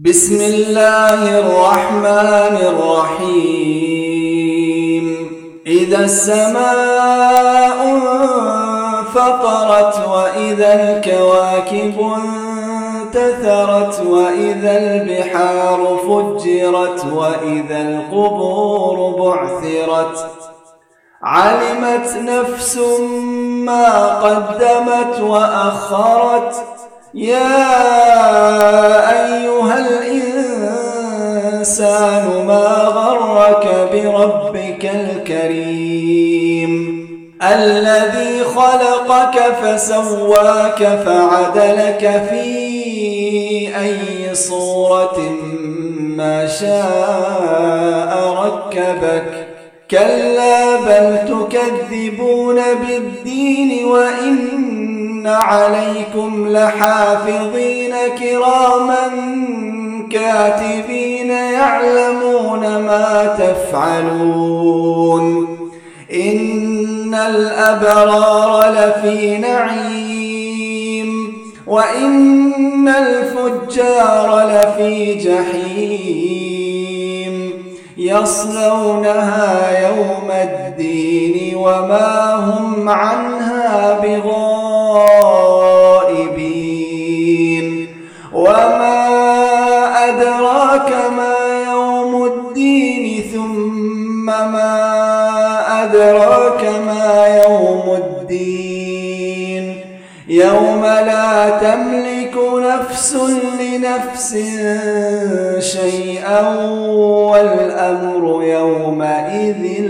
بسم الله الرحمن الرحيم إذا السماء انفطرت وإذا الكواكب انتثرت وإذا البحار فجرت وإذا القبور بعثرت علمت نفس ما قدمت وأخرت يا أيها الإنسان ما غرك بربك الكريم الذي خلقك فسواك فعدلك في أي صورة ما شاء ركبك كلا بل تكذبون بالدين وإن عليكم لحافظين كراما كاتبين يعلمون ما تفعلون إن الأبرار لفي نعيم وإن الفجار لفي جحيم يصلونها يوم الدين وما هم عنها بغائبين وما أدراك ما يوم الدين ثم ما أدراك ما يوم الدين يوم لا تملك نفس لنفس شيئا والأمر يومئذ